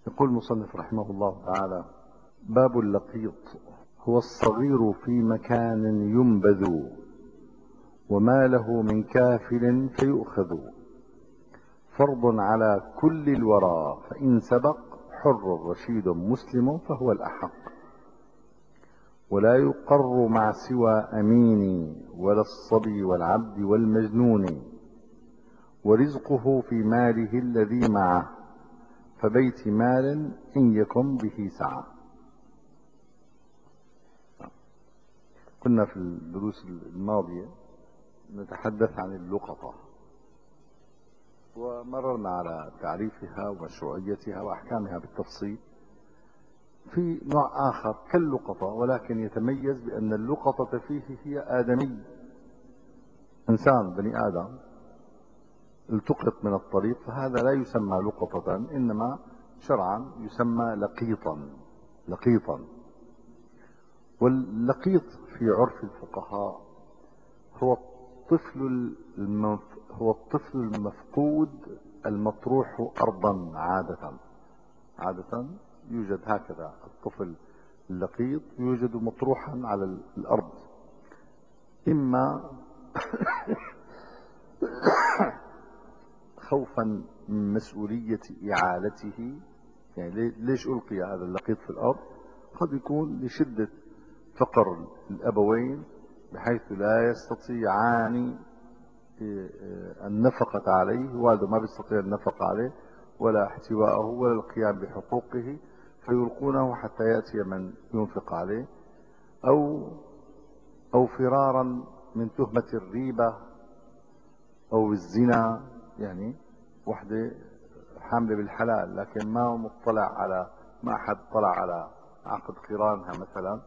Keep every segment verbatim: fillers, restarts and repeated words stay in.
يقول المصنف رحمه الله تعالى: باب اللقيط. هو الصغير في مكان ينبذ، وما له من كافل فيؤخذ. فرض على كل الورى، فإن سبق حر رشيد مسلم فهو الأحق. ولا يقر مع سوى أمين، ولا الصبي والعبد والمجنون. ورزقه في ماله الذي معه، فبيت مال إن يكن به سعة. كنا في الدروس الماضية نتحدث عن اللقطة، ومررنا على تعريفها ومشروعيتها وأحكامها بالتفصيل. في نوع آخر كاللقطة، ولكن يتميز بأن اللقطة فيه هي آدمي، إنسان بني آدم التقط من الطريق، فهذا لا يسمى لقطة، إنما شرعا يسمى لقيطا. لقيطا. واللقيط في عرف الفقهاء هو الطفل المف... هو الطفل المفقود المطروح أرضا. عادة عادة يوجد هكذا الطفل اللقيط، يوجد مطروحا على الأرض، إما خوفا من مسؤولية إعالته. يعني ليش ألقي هذا اللقيط في الأرض؟ قد يكون لشدة فقر الأبوين بحيث لا يستطيعان النفقة عليه، والده ما بيستطيع النفقة عليه ولا احتواءه ولا القيام بحقوقه، فيلقونه حتى يأتي من ينفق عليه. أو أو فرارا من تهمة الريبة أو الزنا. يعني وحدة حاملة بالحلال لكن ما هو مطلع على ما أحد طلع على عقد قرانها مثلا،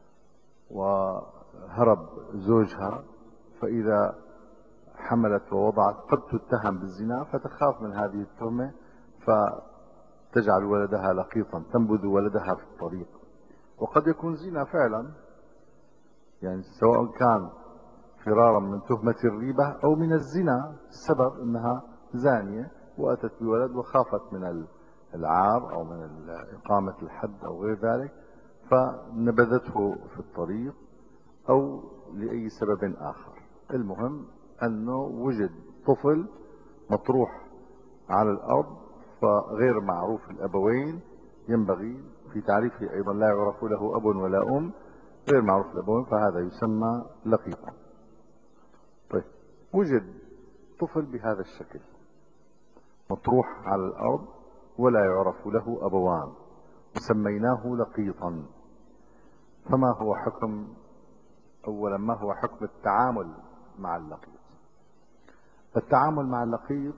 وهرب زوجها، فإذا حملت ووضعت قد تتهم بالزنا، فتخاف من هذه التهمة فتجعل ولدها لقيطا، تنبذ ولدها في الطريق. وقد يكون زنا فعلا، يعني سواء كان فرارا من تهمة الريبة أو من الزنا، السبب أنها زانية وأتت بولد وخافت من العار أو من إقامة الحد أو غير ذلك، فنبذته في الطريق أو لأي سبب آخر. المهم أنه وجد طفل مطروح على الأرض فغير معروف الأبوين، ينبغي في تعريفه أيضا لا يعرف له أب ولا أم، غير معروف الأبوين، فهذا يسمى لقيطا. طيب، وجد طفل بهذا الشكل مطروح على الأرض ولا يعرف له أبوان، وسميناه لقيطا. فما هو حكم أولا ما هو حكم التعامل مع اللقيط؟ التعامل مع اللقيط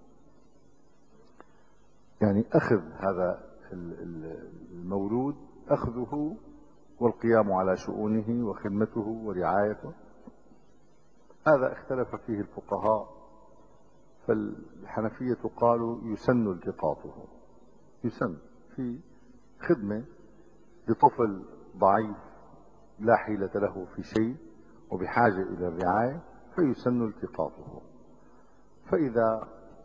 يعني أخذ هذا المولود، أخذه والقيام على شؤونه وخدمته ورعايته. هذا اختلف فيه الفقهاء، فالحنفية قالوا يسن التقاطه، يسن في خدمة لطفل ضعيف لا حيلة له في شيء وبحاجة إلى الرعاية، فيسن التقاطه. فإذا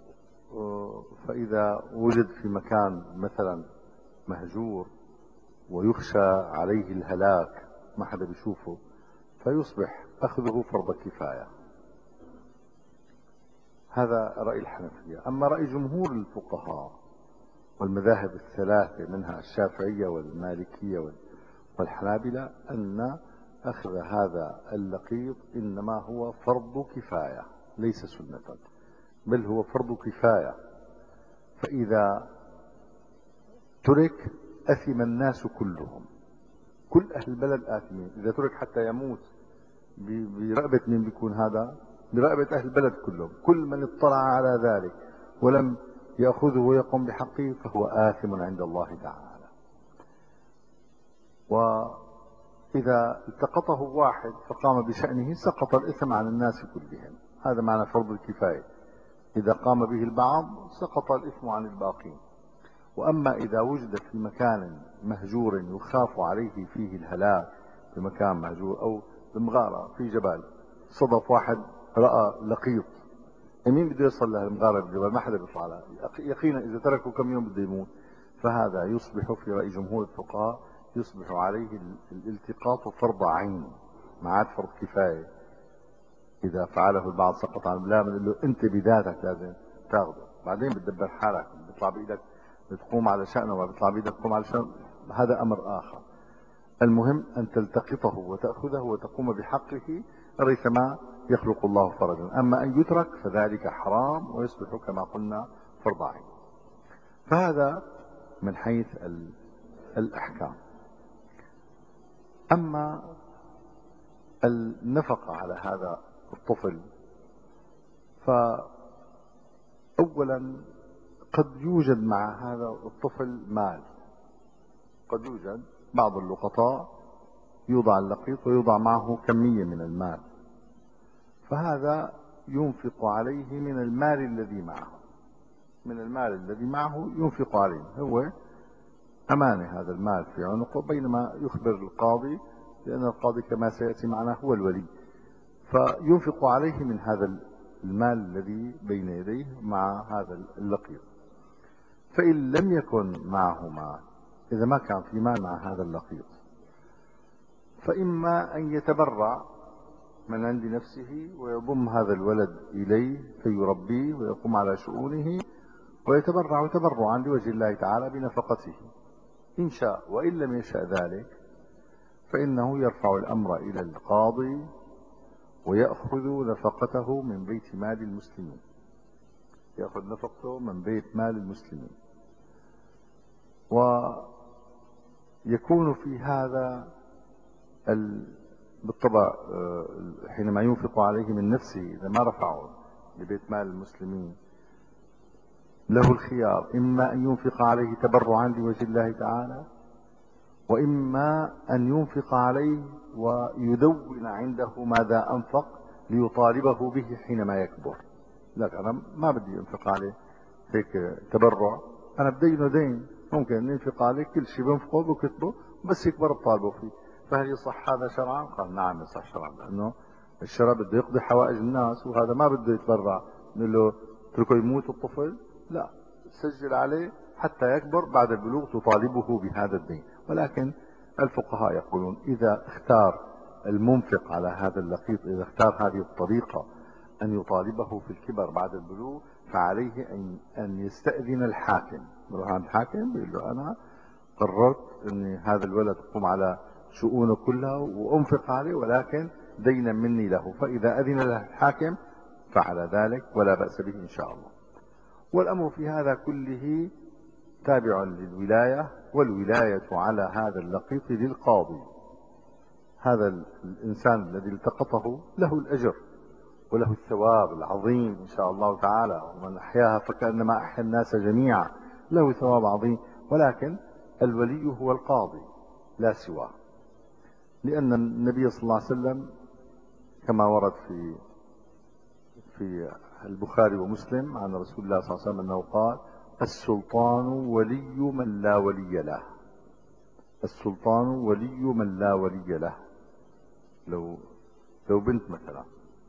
فإذا وجد في مكان مثلا مهجور ويخشى عليه الهلاك، ما حدا بيشوفه، فيصبح أخذه فرض كفاية. هذا رأي الحنفية. أما رأي جمهور الفقهاء والمذاهب الثلاثة منها الشافعية والمالكية والحنابلة أن أخذ هذا اللقيط إنما هو فرض كفاية ليس سنة، بل هو فرض كفاية. فإذا ترك أثم الناس كلهم، كل أهل البلد آثمين. إذا ترك حتى يموت برغبة من بيكون هذا؟ برغبة أهل البلد كلهم. كل من اطلع على ذلك ولم يأخذه ويقوم بحقه فهو آثم عند الله تعالى. وإذا التقطه واحد فقام بشأنه سقط الإثم عن الناس كلهم. هذا معنى فرض الكفاية. إذا قام به البعض سقط الإثم عن الباقين. وأما إذا وجد في مكان مهجور يخاف عليه فيه الهلاك، في مكان مهجور أو بمغارة في جبال، صدف واحد رأى لقيط، مين بده يوصل للمغارة بالجبل؟ ما حدا بيطلع لها، يقينا إذا تركوا كم يوم بده يموت. فهذا يصبح في رأي جمهور الفقهاء يصبح عليه الالتقاط فرض عين، ما عاد فرض كفاية. إذا فعله البعض سقط عن لا بنقول له أنت بذاتك لازم تاخذه، بعدين بتدبر حالك، بيطلع بإيدك بتقوم على شأنه وما بيطلع بإيدك تقوم على شأنه، هذا أمر آخر. المهم أن تلتقطه وتأخذه وتقوم بحقه ريثما يخلق الله فرجا. أما أن يترك فذلك حرام ويصبح كما قلنا فرض عين. فهذا من حيث الأحكام. أما النفقة على هذا الطفل، فأولا قد يوجد مع هذا الطفل مال، قد يوجد بعض اللقطاء يوضع اللقيط ويوضع معه كمية من المال، فهذا ينفق عليه من المال الذي معه، من المال الذي معه ينفق عليه، هو أمانة هذا المال في عنقه، بينما يخبر القاضي، لأن القاضي كما سيأتي معنا هو الولي، فينفق عليه من هذا المال الذي بين يديه مع هذا اللقيط. فإن لم يكن معه مال، إذا ما كان في مال مع هذا اللقيط، فإما أن يتبرع من عند نفسه ويضم هذا الولد إليه فيربيه ويقوم على شؤونه ويتبرع تبرعا لوجه الله تعالى بنفقته إن شاء، وإن لم يشأ ذلك فإنه يرفع الأمر إلى القاضي ويأخذ نفقته من بيت مال المسلمين، يأخذ نفقته من بيت مال المسلمين. ويكون في هذا بالطبع حينما ينفق عليه من نفسه، إذا ما رفعه لبيت مال المسلمين له الخيار، إما أن ينفق عليه تبرعا لوجه الله تعالى، وإما أن ينفق عليه ويدون عنده ماذا أنفق ليطالبه به حينما يكبر. لا أنا ما بدي أنفق عليه هيك تبرع، أنا بدينه دين، ممكن ننفق عليه كل شيء بنفقه بكتبه، بس يكبر بطالبه فيه. فهل يصح هذا شرعا؟ قال نعم يصح شرعا، لأنه الشرع بده يقضي حوائج الناس وهذا ما بده يتبرع. نقول له اتركه يموت الطفل؟ لا، سجل عليه حتى يكبر، بعد البلوغ تطالبه بهذا الدين. ولكن الفقهاء يقولون إذا اختار المنفق على هذا اللقيط، إذا اختار هذه الطريقة أن يطالبه في الكبر بعد البلوغ، فعليه أن أن يستأذن الحاكم، يروح عند الحاكم بيقول له أنا قررت أن هذا الولد أقوم على شؤونه كلها وأنفق عليه، ولكن دينا مني له، فإذا أذن له الحاكم فعل ذلك ولا بأس به إن شاء الله. والأمر في هذا كله تابع للولاية، والولاية على هذا اللقيط للقاضي. هذا الإنسان الذي التقطه له الأجر وله الثواب العظيم إن شاء الله تعالى، ومن أحياها فكأنما أحيا الناس جميعا، له ثواب عظيم. ولكن الولي هو القاضي لا سواه، لأن النبي صلى الله عليه وسلم كما ورد في في البخاري ومسلم عن رسول الله صلى الله عليه وسلم أنه قال: السلطان ولي من لا ولي له. السلطان ولي من لا ولي له. لو لو بنت مثلا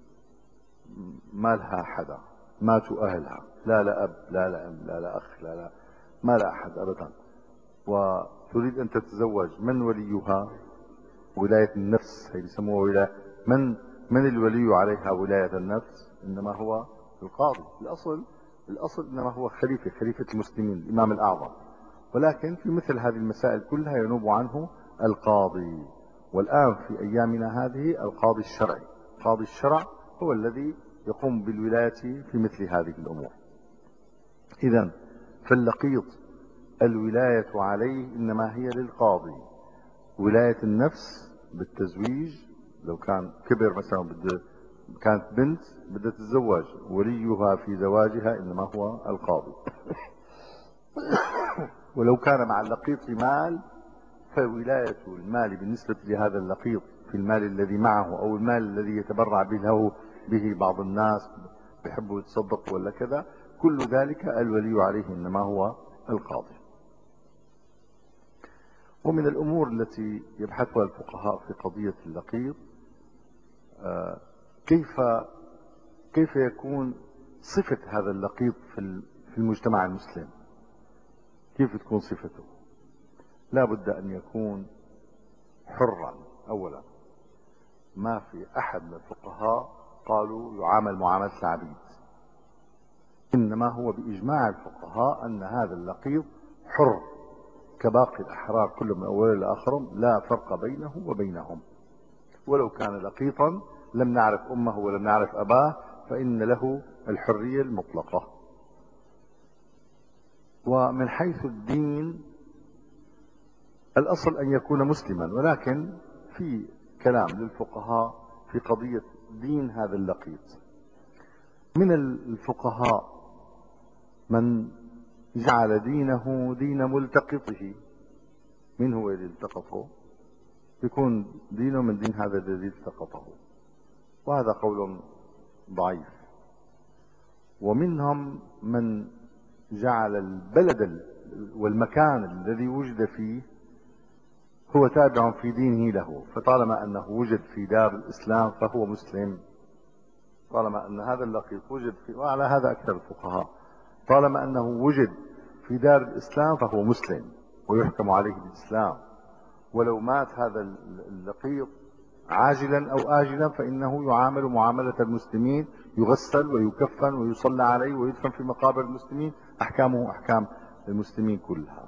ما لها حدا، ماتوا أهلها، لا لا أب لا لا أم لا لا أخ لا لا ما لا أحد أبدا، وتريد أن تتزوج، من وليها؟ ولاية النفس، هي بيسموها ولاية. من من الولي عليها ولاية النفس؟ إنما هو القاضي. الأصل الأصل إنما هو خليفة، خليفة المسلمين، الإمام الأعظم. ولكن في مثل هذه المسائل كلها ينوب عنه القاضي. والآن في أيامنا هذه القاضي الشرعي، قاضي الشرع هو الذي يقوم بالولاية في مثل هذه الأمور. إذن فاللقيط الولاية عليه إنما هي للقاضي. ولاية النفس بالتزويج، لو كان كبر مثلا بده، كانت بنت بدها تتزوج، وليها في زواجها إنما هو القاضي. ولو كان مع اللقيط مال، فولاية المال بالنسبة لهذا اللقيط في المال الذي معه أو المال الذي يتبرع به به بعض الناس بيحبوا يتصدقوا ولا كذا، كل ذلك الولي عليه إنما هو القاضي. ومن الأمور التي يبحثها الفقهاء في قضية اللقيط كيف كيف يكون صفة هذا اللقيط في المجتمع المسلم. كيف تكون صفته؟ لا بد أن يكون حرا أولا. ما في أحد من الفقهاء قالوا يعامل معاملة العبيد، إنما هو بإجماع الفقهاء أن هذا اللقيط حر كباقي الأحرار كلهم من أوله لآخرهم، لا فرق بينه وبينهم. ولو كان لقيطا لم نعرف أمه ولم نعرف أباه فإن له الحرية المطلقة. ومن حيث الدين الأصل أن يكون مسلما، ولكن في كلام للفقهاء في قضية دين هذا اللقيط. من الفقهاء من جعل دينه دين ملتقطه. من هو اللي التقطه؟ يكون دينه من دين هذا الذي التقطه، وهذا قول ضعيف. ومنهم من جعل البلد والمكان الذي وجد فيه هو تابع في دينه له، فطالما أنه وجد في دار الإسلام فهو مسلم. طالما أن هذا اللقيط وجد في، وعلى هذا أكثر الفقهاء، طالما أنه وجد في دار الإسلام فهو مسلم ويحكم عليه بالإسلام. ولو مات هذا اللقيط عاجلا أو آجلا فإنه يعامل معاملة المسلمين، يغسل ويكفن ويصلى عليه ويدفن في مقابر المسلمين، أحكامه أحكام المسلمين كلها.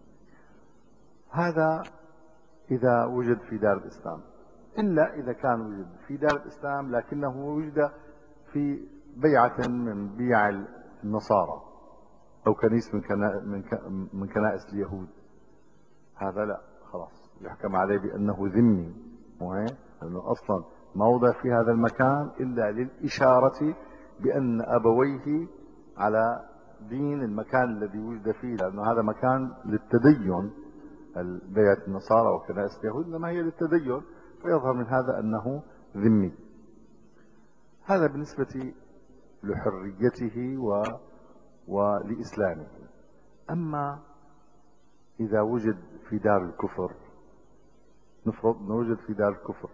هذا إذا وجد في دار الإسلام، إلا إذا كان وجد في دار الإسلام لكنه وجد في بيعة من بيع النصارى أو كنيس من كنا من من كنائس اليهود، هذا لا، خلاص يحكم عليه بأنه ذمي. وهيك لأنه أصلا ما وضع في هذا المكان إلا للإشارة بأن أبويه على دين المكان الذي وجد فيه، لأنه هذا مكان للتدين. بيعة النصارى وكنائس اليهود إنما هي للتدين، فيظهر من هذا أنه ذمي. هذا بالنسبة لحريته و... ولإسلامه. أما إذا وجد في دار الكفر، نفرض أنه وجد في دار الكفر،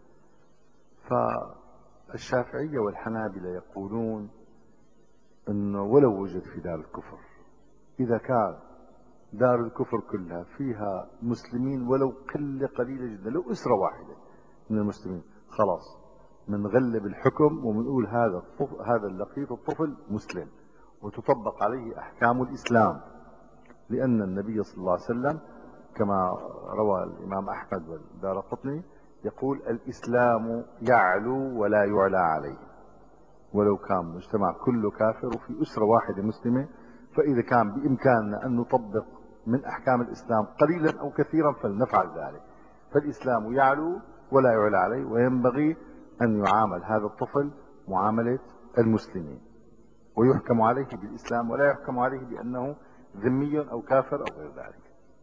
فالشافعية والحنابلة يقولون أنه ولو وجد في دار الكفر، إذا كان دار الكفر كلها فيها مسلمين ولو قلة قليلة جدا، لو أسرة واحدة من المسلمين، خلاص منغلب الحكم ومنقول هذا الطفل، هذا اللقيط الطفل مسلم وتطبق عليه أحكام الإسلام. لأن النبي صلى الله عليه وسلم كما روى الإمام أحمد والدارقطني يقول: الإسلام يعلو ولا يعلى عليه. ولو كان مجتمع كله كافر وفي أسرة واحدة مسلمة، فإذا كان بإمكاننا أن نطبق من أحكام الإسلام قليلا أو كثيرا فلنفعل ذلك. فالإسلام يعلو ولا يعلى عليه، وينبغي أن يعامل هذا الطفل معاملة المسلمين ويحكم عليه بالإسلام، ولا يحكم عليه بأنه ذمي أو كافر أو غير ذلك.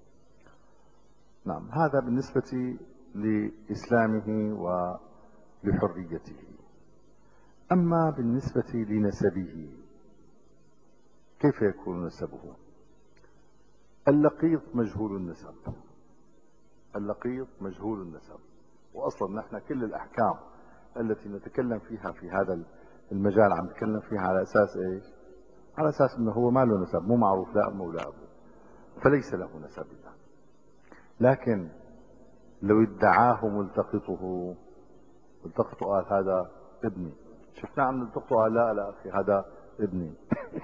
نعم، هذا بالنسبة لإسلامه ولحريته. أما بالنسبة لنسبه، كيف يكون نسبه؟ اللقيط مجهول النسب. اللقيط مجهول النسب، وأصلا نحن كل الأحكام التي نتكلم فيها في هذا المجال عم نتكلم فيها على أساس إيش؟ على أساس أنه هو ما له نسب، مو معروف لا أمه ولا أبوه، فليس له نسب. لكن لو ادعاه ملتقطه، ملتقطه قال هذا ابني، شفناه عم نلتقطه قال لا لا أخي هذا ابني.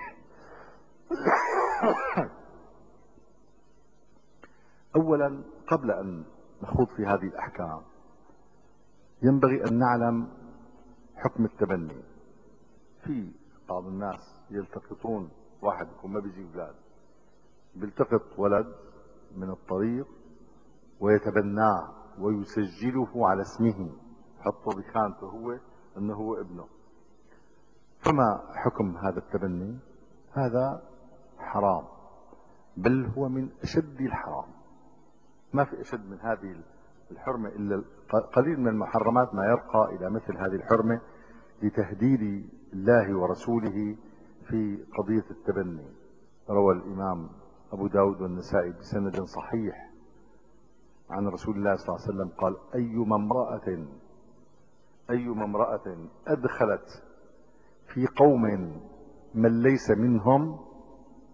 أولا قبل أن نخوض في هذه الأحكام ينبغي أن نعلم حكم التبني. في بعض الناس يلتقطون واحد يكون ما بيجي أولاد، بيلتقط ولد من الطريق ويتبناه ويسجله على اسمه، يحطه بخانته هو انه هو ابنه. فما حكم هذا التبني؟ هذا حرام، بل هو من اشد الحرام. ما في اشد من هذه الحرمة، الا قليل من المحرمات ما يرقى الى مثل هذه الحرمة لتهديد الله ورسوله في قضية التبني. روى الامام ابو داود والنسائي بسند صحيح عن رسول الله صلى الله عليه وسلم قال: أيما امرأة أيما امرأة أدخلت في قوم من ليس منهم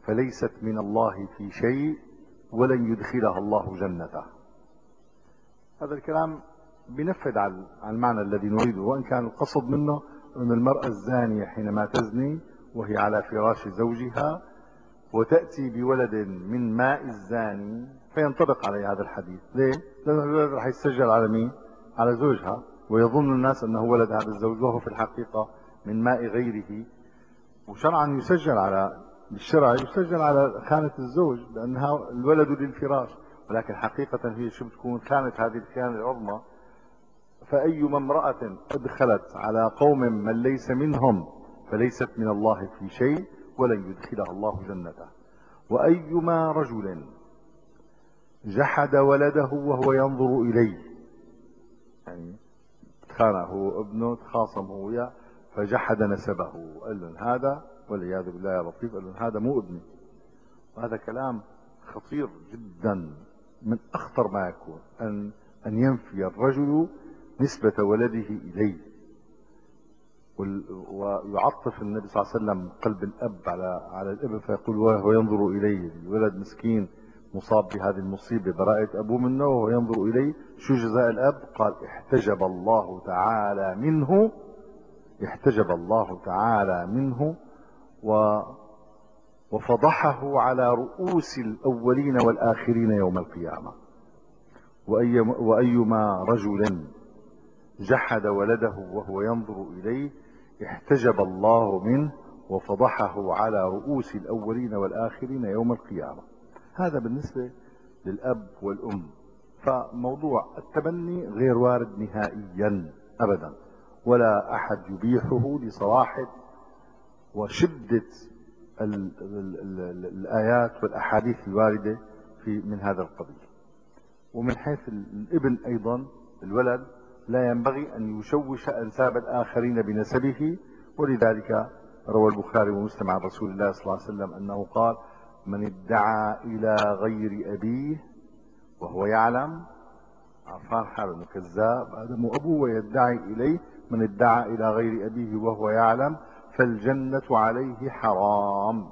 فليست من الله في شيء ولن يدخلها الله جنته. هذا الكلام بنفذ على المعنى الذي نريده، وإن كان القصد منه أن المرأة الزانية حينما تزني وهي على فراش زوجها وتأتي بولد من ماء الزاني فينطبق عليه هذا الحديث. ليه؟ لأن الولد رح يسجل على مين؟ على زوجها، ويظن الناس أنه ولد هذا الزوج وهو في الحقيقة من ماء غيره. وشرعا يسجل على بالشرع يسجل على خانة الزوج لأنها الولد للفراش، ولكن حقيقة هي شو بتكون؟ خانة هذه الخيانة العظمى. فأيما امرأة أدخلت على قوم من ليس منهم فليست من الله في شيء ولن يدخلها الله جنته. وأيما رجل جحد ولده وهو ينظر إليه، يعني خانه هو ابنه، تخاصم هو وياه فجحد نسبه، قال لهم هذا والعياذ بالله يا لطيف، قال لهم هذا مو ابني. وهذا كلام خطير جدا، من أخطر ما يكون أن أن ينفي الرجل نسبة ولده إليه. ويعطف النبي صلى الله عليه وسلم قلب الأب على على الابن فيقول وهو ينظر إليه، الولد مسكين مصاب بهذه المصيبة براءة أبوه منه وهو ينظر إليه، شو جزاء الأب؟ قال احتجب الله تعالى منه، احتجب الله تعالى منه و وفضحه على رؤوس الأولين والآخرين يوم القيامة. وأي وأيما رجل جحد ولده وهو ينظر إليه احتجب الله منه وفضحه على رؤوس الأولين والآخرين يوم القيامة. هذا بالنسبة للأب والأم. فموضوع التبني غير وارد نهائيا أبدا، ولا أحد يبيحه لصراحة وشدة ال ال ال الآيات والأحاديث الواردة في من هذا القبيل. ومن حيث الابن أيضا الولد لا ينبغي أن يشوش أنساب الآخرين بنسبه، ولذلك روى البخاري ومسلم عن رسول الله صلى الله عليه وسلم أنه قال من ادعى إلى غير أبيه وهو يعلم، عرفان حاله انه كذاب، هذا مو أبوه ويدعي إليه، من ادعى إلى غير أبيه وهو يعلم فالجنة عليه حرام.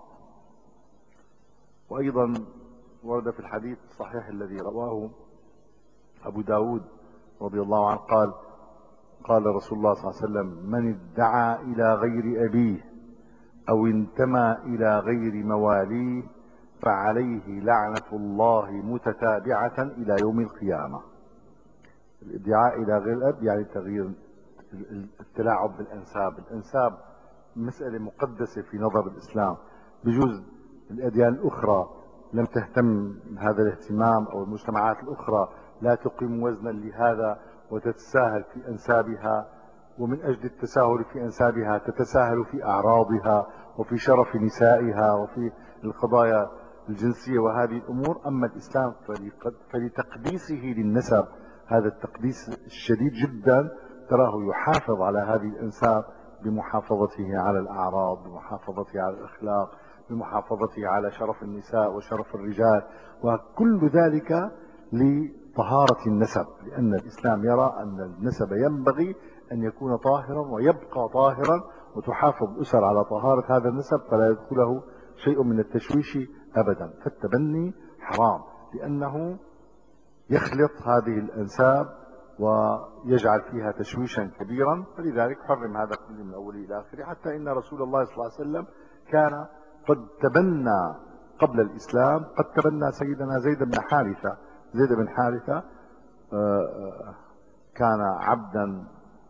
وأيضا ورد في الحديث الصحيح الذي رواه أبو داود رضي الله عنه قال قال رسول الله صلى الله عليه وسلم من ادعى إلى غير أبيه أو انتمى إلى غير مواليه فعليه لعنة الله متتابعة إلى يوم القيامة. الادعاء إلى غير الأب يعني تغيير التلاعب بالأنساب. الأنساب مسألة مقدسة في نظر الإسلام، بجوز الأديان الأخرى لم تهتم بهذا الاهتمام أو المجتمعات الأخرى لا تقيم وزنا لهذا وتتساهل في أنسابها، ومن أجل التساهل في أنسابها تتساهل في أعراضها وفي شرف نسائها وفي القضايا الجنسية وهذه الأمور. أما الإسلام فلتقديسه للنسب، هذا التقديس الشديد جدا تراه يحافظ على هذه الأنساب بمحافظته على الأعراض، بمحافظته على الأخلاق، بمحافظته على شرف النساء وشرف الرجال، وكل ذلك لطهارة النسب، لأن الإسلام يرى أن النسب ينبغي أن يكون طاهرا ويبقى طاهرا، وتحافظ الأسر على طهارة هذا النسب فلا يدخله شيء من التشويش أبدا. فالتبني حرام لأنه يخلط هذه الأنساب ويجعل فيها تشويشا كبيرا، فلذلك حرم هذا كله من أوله إلى آخره. حتى إن رسول الله صلى الله عليه وسلم كان قد تبنى قبل الإسلام، قد تبنى سيدنا زيد بن حارثة. زيد بن حارثة كان عبدا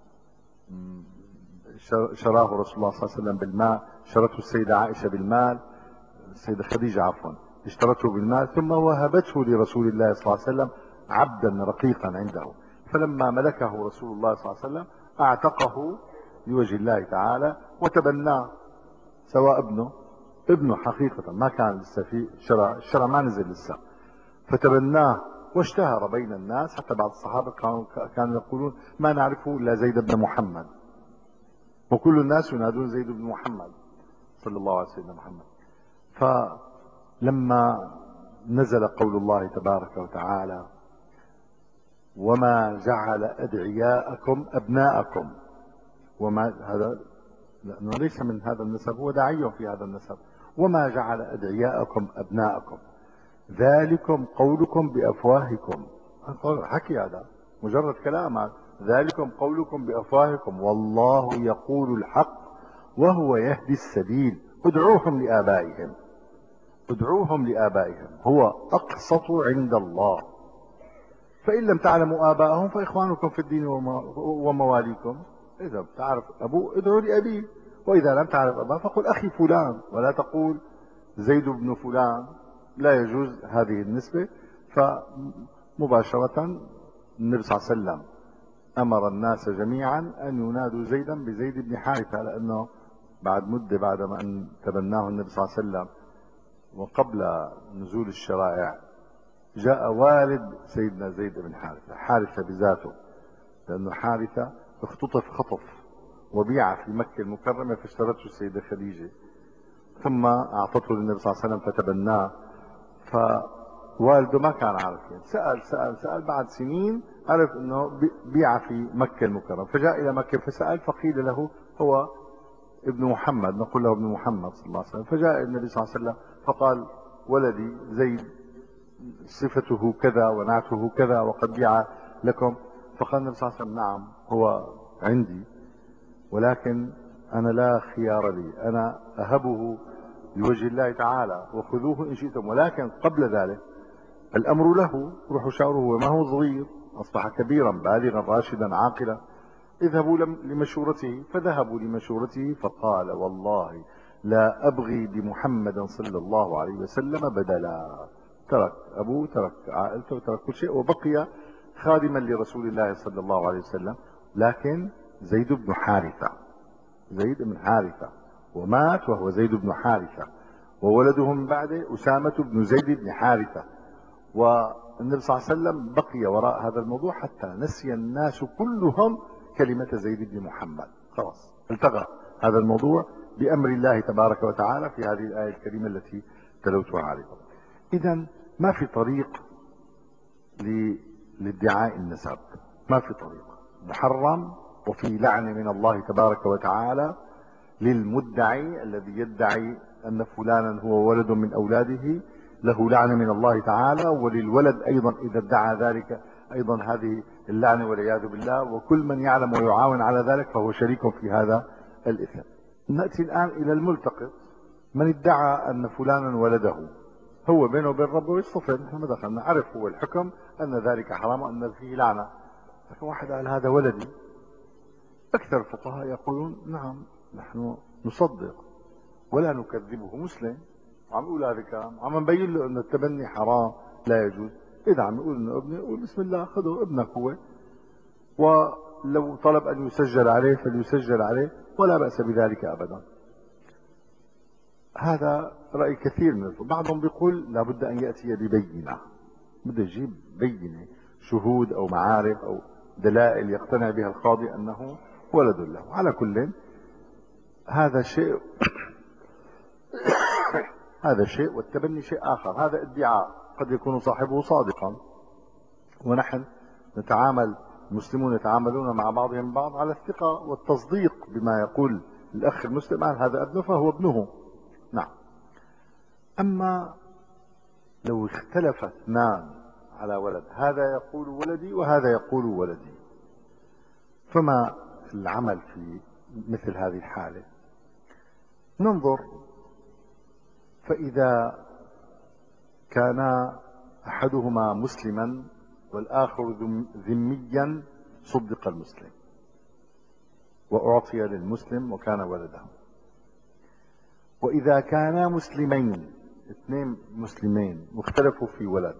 شراه رسول الله صلى الله عليه وسلم بالمال، شرته السيدة عائشة بالمال، السيدة خديجة عفوا اشترته بالمال، ثم وهبته لرسول الله صلى الله عليه وسلم عبدا رقيقا عنده. فلما ملكه رسول الله صلى الله عليه وسلم اعتقه لوجه الله تعالى وتبناه، سواء ابنه ابنه حقيقة ما كان لسه في الشرع، الشرع ما نزل لسه، فتبناه واشتهر بين الناس. حتى بعض الصحابة كانوا كانوا يقولون ما نعرفه الا زيد بن محمد، وكل الناس ينادون زيد بن محمد صلى الله عليه وسلم محمد. فلما نزل قول الله تبارك وتعالى وما جعل أدعياءكم أبناءكم، وما هذا لأنه ليس من هذا النسب، هو داعي في هذا النسب، وما جعل أدعياءكم أبناءكم ذلكم قولكم بأفواهكم. حكي هذا مجرد كلام، ذلكم قولكم بأفواهكم والله يقول الحق وهو يهدي السبيل ادعوهم لآبائهم ادعوهم لآبائهم هو أقسط عند الله فإن لم تعلموا آباءهم فإخوانكم في الدين ومواليكم. إذا بتعرف أبوه ادعوا لأبيه، وإذا لم تعرف أباه فقل أخي فلان، ولا تقول زيد بن فلان، لا يجوز هذه النسبة. فمباشرة النبي صلى الله عليه وسلم أمر الناس جميعا أن ينادوا زيدا بزيد بن حارثة، لأنه بعد مدة بعد ما أن تبناه النبي صلى الله عليه وسلم وقبل نزول الشرائع جاء والد سيدنا زيد بن حارثة، حارثة بذاته، لأنه حارثة اختطف خطف وبيع في مكة المكرمة فاشترته السيدة خديجة، ثم أعطته للنبي صلى الله عليه وسلم فتبناه. فوالده ما كان عارف، يعني سأل سأل سأل بعد سنين عرف أنه بيع في مكة المكرمة، فجاء إلى مكة فسأل فقيل له هو ابن محمد، نقول له ابن محمد صلى الله عليه وسلم. فجاء النبي صلى الله عليه وسلم فقال ولدي زيد صفته كذا ونعته كذا وقد بيع لكم. فقال النبي صلى الله عليه وسلم نعم هو عندي، ولكن أنا لا خيار لي، أنا أهبه لوجه الله تعالى وخذوه إن شئتم، ولكن قبل ذلك الأمر له، روحوا شاوروه وما هو صغير، أصبح كبيرا بالغا راشدا عاقلا، اذهبوا لمشورته. فذهبوا لمشورته فقال والله لا أبغي بمحمد صلى الله عليه وسلم بدلا. ترك أبوه، ترك عائلته، ترك كل شيء، وبقي خادما لرسول الله صلى الله عليه وسلم. لكن زيد بن حارثة، زيد بن حارثة، ومات وهو زيد بن حارثة، وولده من بعده أسامة بن زيد بن حارثة. والنبي صلى الله عليه وسلم بقي وراء هذا الموضوع حتى نسي الناس كلهم كلمة زيد بن محمد، خلاص التغى هذا الموضوع بأمر الله تبارك وتعالى في هذه الآية الكريمة التي تلوتها عليكم. إذا ما في طريق لادعاء النسب، ما في طريق، محرم، وفي لعنة من الله تبارك وتعالى للمدعي الذي يدعي أن فلانا هو ولد من أولاده، له لعنة من الله تعالى، وللولد أيضا إذا ادعى ذلك أيضا هذه اللعنة والعياذ بالله، وكل من يعلم ويعاون على ذلك فهو شريك في هذا الإثم. نأتي الآن إلى الملتقط، من ادعى أن فلانا ولده، هو بينه وبين ربه يصطفل، نحن ما دخلنا، عرف هو الحكم أن ذلك حرام وأن فيه لعنة، لكن واحد قال هذا ولدي. أكثر الفقهاء يقولون نعم نحن نصدق ولا نكذبه، مسلم عم يقول هذا الكلام، عم نبين له أن التبني حرام لا يجوز. إذا عم يقول أنه ابني، يقول بسم الله خذه ابنك هو، ولو طلب أن يسجل عليه فليسجل عليه ولا بأس بذلك أبدا. هذا رأي كثير من الفقهاء. بعضهم بيقول لابد أن يأتي ببينة، بده يجيب بينة، شهود أو معارف أو دلائل يقتنع بها القاضي أنه ولد له. على كل هذا شيء هذا شيء والتبني شيء آخر، هذا ادعاء قد يكون صاحبه صادقا، ونحن نتعامل، المسلمون يتعاملون مع بعضهم بعض على الثقة والتصديق بما يقول الأخ المسلم، هذا ابنه فهو ابنه. نعم. أما لو اختلف اثنان على ولد، هذا يقول ولدي وهذا يقول ولدي، فما العمل في مثل هذه الحالة؟ ننظر، فإذا كان أحدهما مسلما والآخر ذميا صدق المسلم وأعطي للمسلم وكان ولده. وإذا كانا مسلمين، اثنين مسلمين واختلفوا في ولد،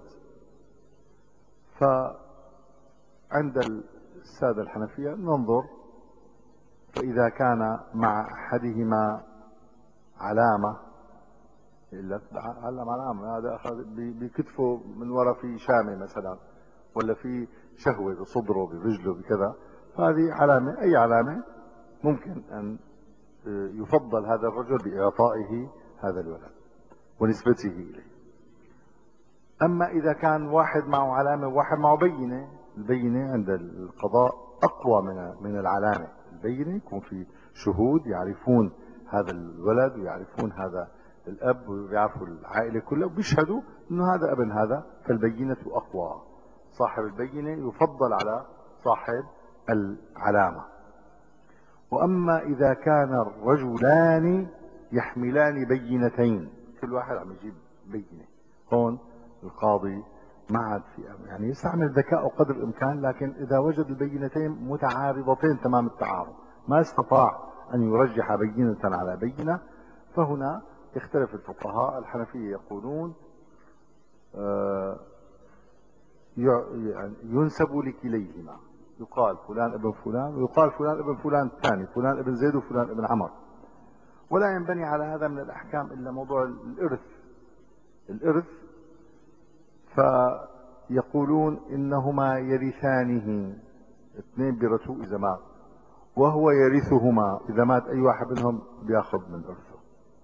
فعند السادة الحنفية ننظر، فإذا كان مع أحدهما علامة، علم علامة، هذا أخذ بكتفه من وراء في شامة مثلا، ولا في شهوة بصدره برجله بكذا، هذه علامة، أي علامة ممكن أن يفضل هذا الرجل بإعطائه هذا الولد ونسبته إليه. أما إذا كان واحد معه علامة وواحد معه بينة، البينة عند القضاء أقوى من من العلامة. البينة يكون في شهود يعرفون هذا الولد ويعرفون هذا الأب وبيعرفوا العائلة كلها وبيشهدوا أنه هذا ابن هذا، فالبينة أقوى. صاحب البينة يفضل على صاحب العلامة. وأما إذا كان الرجلان يحملان بينتين، كل واحد عم يجيب بينة، هون القاضي ما عاد في يعني يستعمل ذكاءه قدر الإمكان، لكن إذا وجد البينتين متعارضتين تمام التعارض ما استطاع أن يرجح بينة على بينة، فهنا يختلف الفقهاء. الحنفية يقولون آه يعني ينسب لكليهما، يقال فلان ابن فلان ويقال فلان ابن فلان الثاني، فلان ابن زيد وفلان ابن عمر. ولا ينبني على هذا من الأحكام إلا موضوع الإرث. الإرث فيقولون إنهما يرثانه، اثنين بيرثوه إذا مات، وهو يرثهما إذا مات أي واحد منهم بياخذ من إرثه.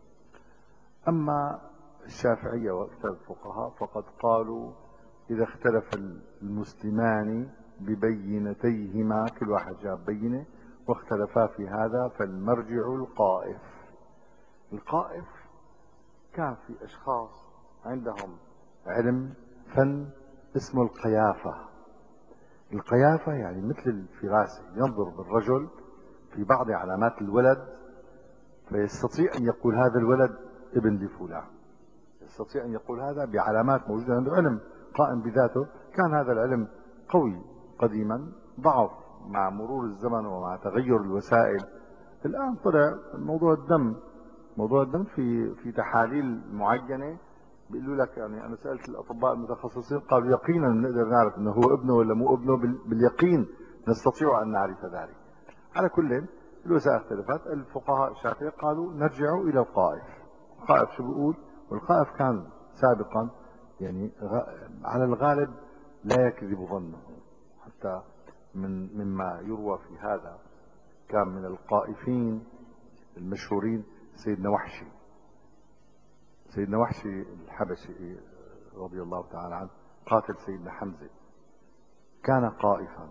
أما الشافعية وأكثر الفقهاء فقد قالوا إذا اختلف المسلمان ببينتيهما، كل واحد جاب بينة واختلفا في هذا، فالمرجع القائف. القائف كان في أشخاص عندهم علم فن اسمه القيافة. القيافة يعني مثل الفراسة، ينظر بالرجل في بعض علامات الولد فيستطيع أن يقول هذا الولد ابن لفلان، يستطيع أن يقول هذا بعلامات موجودة عنده، علم قائم بذاته. كان هذا العلم قوي قديما، ضعف مع مرور الزمن ومع تغير الوسائل. الآن طلع موضوع الدم، موضوع الدم في في تحاليل معينة بيقولوا لك، يعني أنا سألت الأطباء المتخصصين قالوا يقينا نقدر نعرف أنه هو ابنه ولا مو ابنه، باليقين نستطيع أن نعرف ذلك. على كل الوسائل اختلفت. الفقهاء الشافعية قالوا نرجع إلى القائف. القائف شو بيقول؟ والقائف كان سابقا يعني على الغالب لا يكذب ظنه، حتى من مما يروى في هذا كان من القائفين المشهورين سيدنا وحشي. سيدنا وحشي الحبشي رضي الله تعالى عنه قاتل سيدنا حمزة، كان قائفا.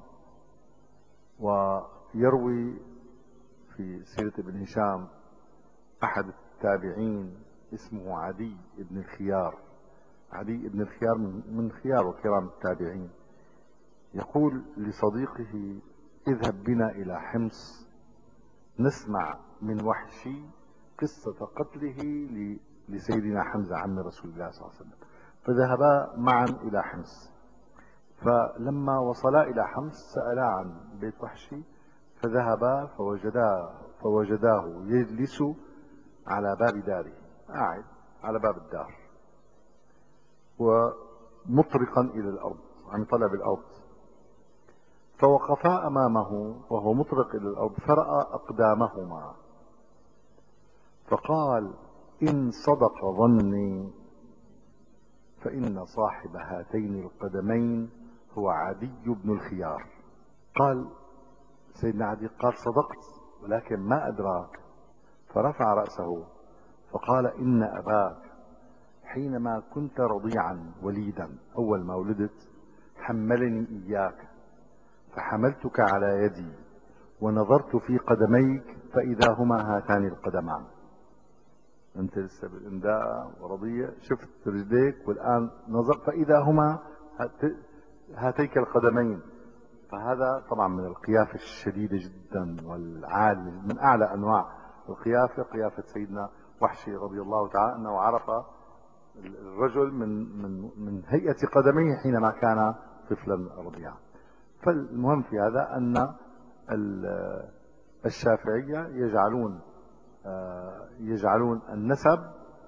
ويروي في سيرة ابن هشام أحد التابعين اسمه عدي بن الخيار، عدي بن الخيار من خيار وكرام التابعين، يقول لصديقه اذهب بنا إلى حمص نسمع من وحشي قصة قتله لسيدنا حمزة عم رسول الله صلى الله عليه وسلم. فذهبا معا إلى حمص، فلما وصلا إلى حمص سألا عن بيت وحشي، فذهبا فوجدا فوجداه يجلس على باب داره، قاعد على باب الدار ومطرقا إلى الأرض، عم يطلع بالأرض. فوقفا أمامه وهو مطرق إلى الأرض فرأى أقدامهما، فقال إن صدق ظني فإن صاحب هاتين القدمين هو عدي بن الخيار. قال سيدنا عدي قال صدقت ولكن ما أدراك. فرفع رأسه فقال إن أباك حينما كنت رضيعا وليدا، أول ما ولدت حملني إياك فحملتك على يدي ونظرت في قدميك فإذا هما هاتان القدمان. أنت لسه بالإنداء ورضيع، شفت رجليك والآن نظر فإذا هما هاتيك القدمين. فهذا طبعا من القيافة الشديدة جدا والعالية، من أعلى أنواع القيافة قيافة سيدنا وحشي رضي الله تعالى، أنه عرف الرجل من من من هيئة قدميه حينما كان طفلا رضيعا. فالمهم في هذا أن الشافعية يجعلون يجعلون النسب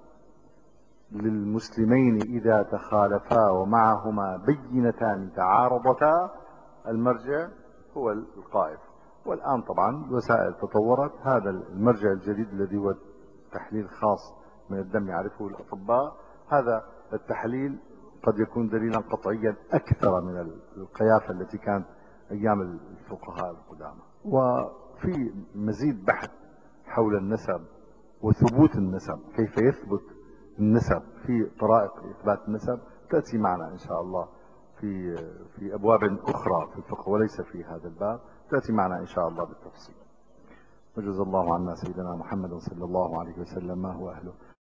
للمسلمين إذا تخالفا ومعهما بينتان تعارضتا المرجع هو القائف. والآن طبعا الوسائل تطورت، هذا المرجع الجديد الذي هو تحليل خاص من الدم يعرفه الأطباء، هذا التحليل قد يكون دليلا قطعيا أكثر من القيافة التي كانت أيام الفقهاء القدامى. وفي مزيد بحث حول النسب وثبوت النسب، كيف يثبت النسب في طرائق إثبات النسب، تأتي معنا إن شاء الله في في أبواب أخرى في الفقه وليس في هذا الباب، تأتي معنا إن شاء الله بالتفصيل. وجزا الله عنا سيدنا محمد صلى الله عليه وسلم ما هو أهله.